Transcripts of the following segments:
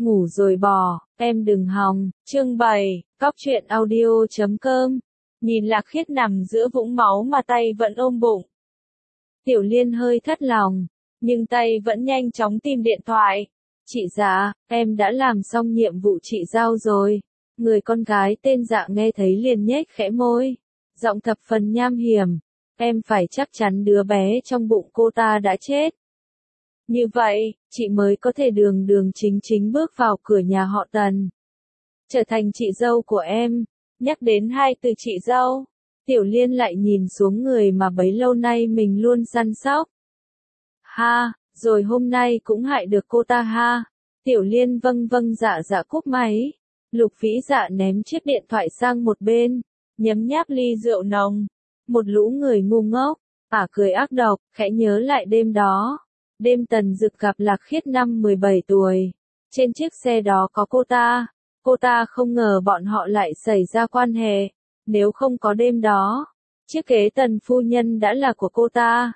ngủ rồi bỏ, em đừng hòng. Chương 7, Cóc truyện audio.com. Nhìn Lạc Khiết nằm giữa vũng máu mà tay vẫn ôm bụng. Tiểu Liên hơi thất lòng, nhưng tay vẫn nhanh chóng tìm điện thoại. Chị Dạ, em đã làm xong nhiệm vụ chị giao rồi. Người con gái tên Dạ nghe thấy liền nhếch khẽ môi, giọng thập phần nham hiểm. Em phải chắc chắn đứa bé trong bụng cô ta đã chết. Như vậy, chị mới có thể đường đường chính chính bước vào cửa nhà họ Tần. Trở thành chị dâu của em. Nhắc đến hai từ chị dâu, Tiểu Liên lại nhìn xuống người mà bấy lâu nay mình luôn săn sóc. Ha, rồi hôm nay cũng hại được cô ta ha. Tiểu Liên vâng vâng dạ dạ cúp máy. Lục Vĩ Dạ ném chiếc điện thoại sang một bên, nhấm nháp ly rượu nồng. Một lũ người ngu ngốc, cười ác độc, khẽ nhớ lại đêm đó. Đêm Tần Dực gặp Lạc Khiết năm 17 tuổi. Trên chiếc xe đó có cô ta. Cô ta không ngờ bọn họ lại xảy ra quan hệ. Nếu không có đêm đó, chiếc ghế Tần phu nhân đã là của cô ta.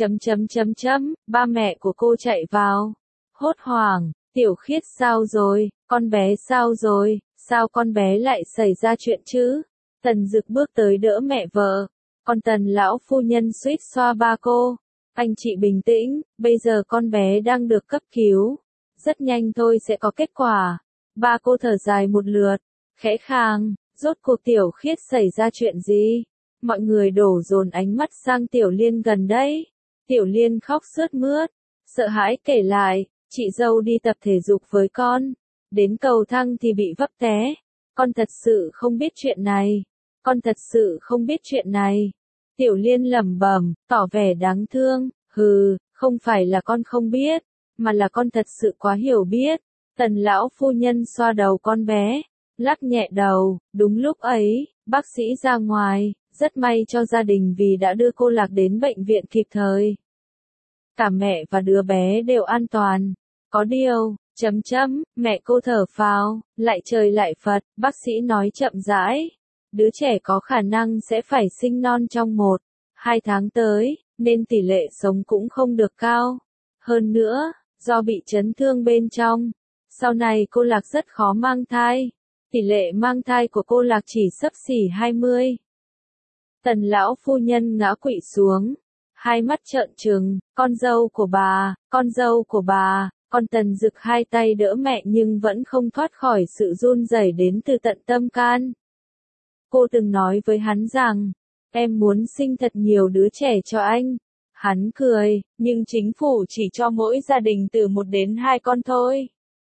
Ba mẹ của cô chạy vào. Hốt hoảng, Tiểu Khiết sao rồi, con bé sao rồi, sao con bé lại xảy ra chuyện chứ? Tần Dực bước tới đỡ mẹ vợ. Còn Tần lão phu nhân suýt xoa ba cô. Anh chị bình tĩnh, bây giờ con bé đang được cấp cứu. Rất nhanh thôi sẽ có kết quả. Ba cô thở dài một lượt, khẽ khàng, rốt cuộc Tiểu Khiết xảy ra chuyện gì? Mọi người đổ dồn ánh mắt sang Tiểu Liên gần đấy. Tiểu Liên khóc sướt mướt, sợ hãi kể lại, chị dâu đi tập thể dục với con. Đến cầu thang thì bị vấp té. Con thật sự không biết chuyện này. Con thật sự không biết chuyện này. Tiểu Liên lẩm bẩm, tỏ vẻ đáng thương, không phải là con không biết, mà là con thật sự quá hiểu biết. Tần lão phu nhân xoa đầu con bé, lắc nhẹ đầu, đúng lúc ấy, bác sĩ ra ngoài, rất may cho gia đình vì đã đưa cô Lạc đến bệnh viện kịp thời. Cả mẹ và đứa bé đều an toàn. Có điều, mẹ cô thở phào, lại trời lại Phật, bác sĩ nói chậm rãi. Đứa trẻ có khả năng sẽ phải sinh non trong 1-2 tháng tới, nên tỷ lệ sống cũng không được cao. Hơn nữa, do bị chấn thương bên trong, sau này cô Lạc rất khó mang thai. Tỷ lệ mang thai của cô Lạc chỉ xấp xỉ 20. Tần lão phu nhân ngã quỵ xuống, hai mắt trợn trừng, con dâu của bà, con dâu của bà. Còn Tần Dực hai tay đỡ mẹ nhưng vẫn không thoát khỏi sự run rẩy đến từ tận tâm can. Cô từng nói với hắn rằng, em muốn sinh thật nhiều đứa trẻ cho anh. Hắn cười, nhưng chính phủ chỉ cho mỗi gia đình từ 1 đến 2 con thôi.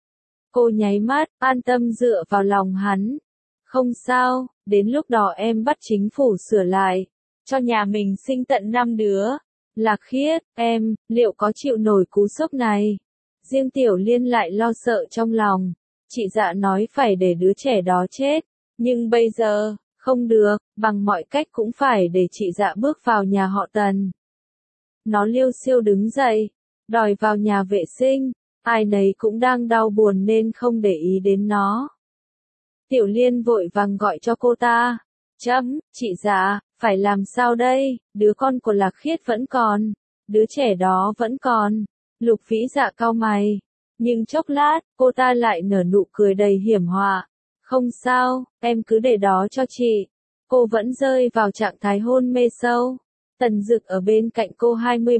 Cô nháy mắt, an tâm dựa vào lòng hắn. Không sao, đến lúc đó em bắt chính phủ sửa lại, cho nhà mình sinh tận 5 đứa. Lạc Khiết, em, liệu có chịu nổi cú sốc này? Riêng Tiểu Liên lại lo sợ trong lòng. Chị Dạ nói phải để đứa trẻ đó chết. Nhưng bây giờ, không được, bằng mọi cách cũng phải để chị Dạ bước vào nhà họ Tần. Nó liêu xiêu đứng dậy, đòi vào nhà vệ sinh. Ai nấy cũng đang đau buồn nên không để ý đến nó. Tiểu Liên vội vàng gọi cho cô ta. Chị Dạ, phải làm sao đây? Đứa con của Lạc Khiết vẫn còn. Đứa trẻ đó vẫn còn. Lục Vĩ Dạ cau mày. Nhưng chốc lát, cô ta lại nở nụ cười đầy hiểm họa. Không sao, em cứ để đó cho chị. Cô vẫn rơi vào trạng thái hôn mê sâu. Tần Dực ở bên cạnh cô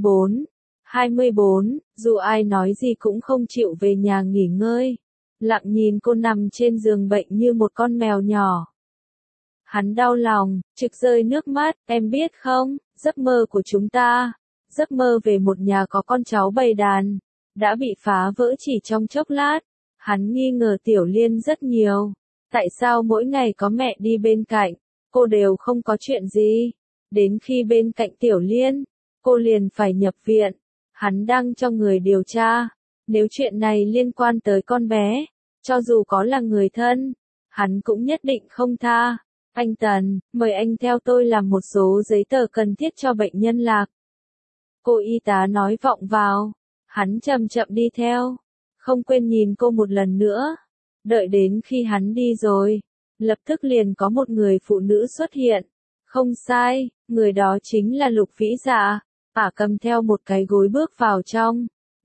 24, dù ai nói gì cũng không chịu về nhà nghỉ ngơi. Lặng nhìn cô nằm trên giường bệnh như một con mèo nhỏ. Hắn đau lòng, trực rơi nước mắt, em biết không, giấc mơ của chúng ta, giấc mơ về một nhà có con cháu bầy đàn, đã bị phá vỡ chỉ trong chốc lát. Hắn nghi ngờ Tiểu Liên rất nhiều. Tại sao mỗi ngày có mẹ đi bên cạnh, cô đều không có chuyện gì? Đến khi bên cạnh Tiểu Liên, cô liền phải nhập viện. Hắn đang cho người điều tra. Nếu chuyện này liên quan tới con bé, cho dù có là người thân, hắn cũng nhất định không tha. Anh Tần, mời anh theo tôi làm một số giấy tờ cần thiết cho bệnh nhân Lạc. Cô y tá nói vọng vào. Hắn chậm chậm đi theo, không quên nhìn cô một lần nữa. Đợi đến khi hắn đi rồi, lập tức liền có một người phụ nữ xuất hiện. Không sai, người đó chính là Lục Vĩ Dạ. Cầm theo một cái gối bước vào trong.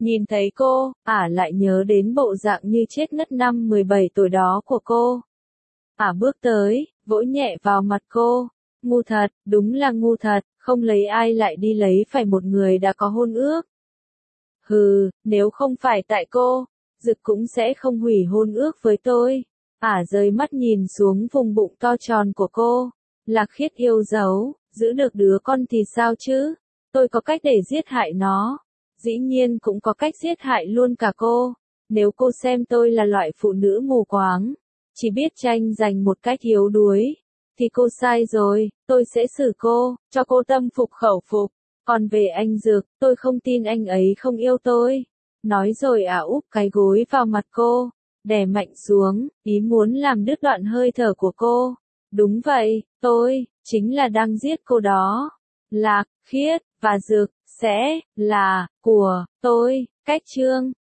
Nhìn thấy cô, ả lại nhớ đến bộ dạng như chết ngất năm 17 tuổi đó của cô. Ả bước tới, vỗ nhẹ vào mặt cô. Ngu thật, đúng là ngu thật, không lấy ai lại đi lấy phải một người đã có hôn ước. Hừ, nếu không phải tại cô, Dực cũng sẽ không hủy hôn ước với tôi. Ả rời mắt nhìn xuống vùng bụng to tròn của cô. Lạc Khiết yêu dấu, giữ được đứa con thì sao chứ? Tôi có cách để giết hại nó. Dĩ nhiên cũng có cách giết hại luôn cả cô. Nếu cô xem tôi là loại phụ nữ mù quáng, chỉ biết tranh giành một cách yếu đuối, thì cô sai rồi, tôi sẽ xử cô, cho cô tâm phục khẩu phục. Còn về anh Dược, tôi không tin anh ấy không yêu tôi. Nói rồi ả úp cái gối vào mặt cô, đè mạnh xuống, ý muốn làm đứt đoạn hơi thở của cô. Đúng vậy, tôi, chính là đang giết cô đó. Lạc, Khiết, và Dược, sẽ, là, của, tôi, cách chương.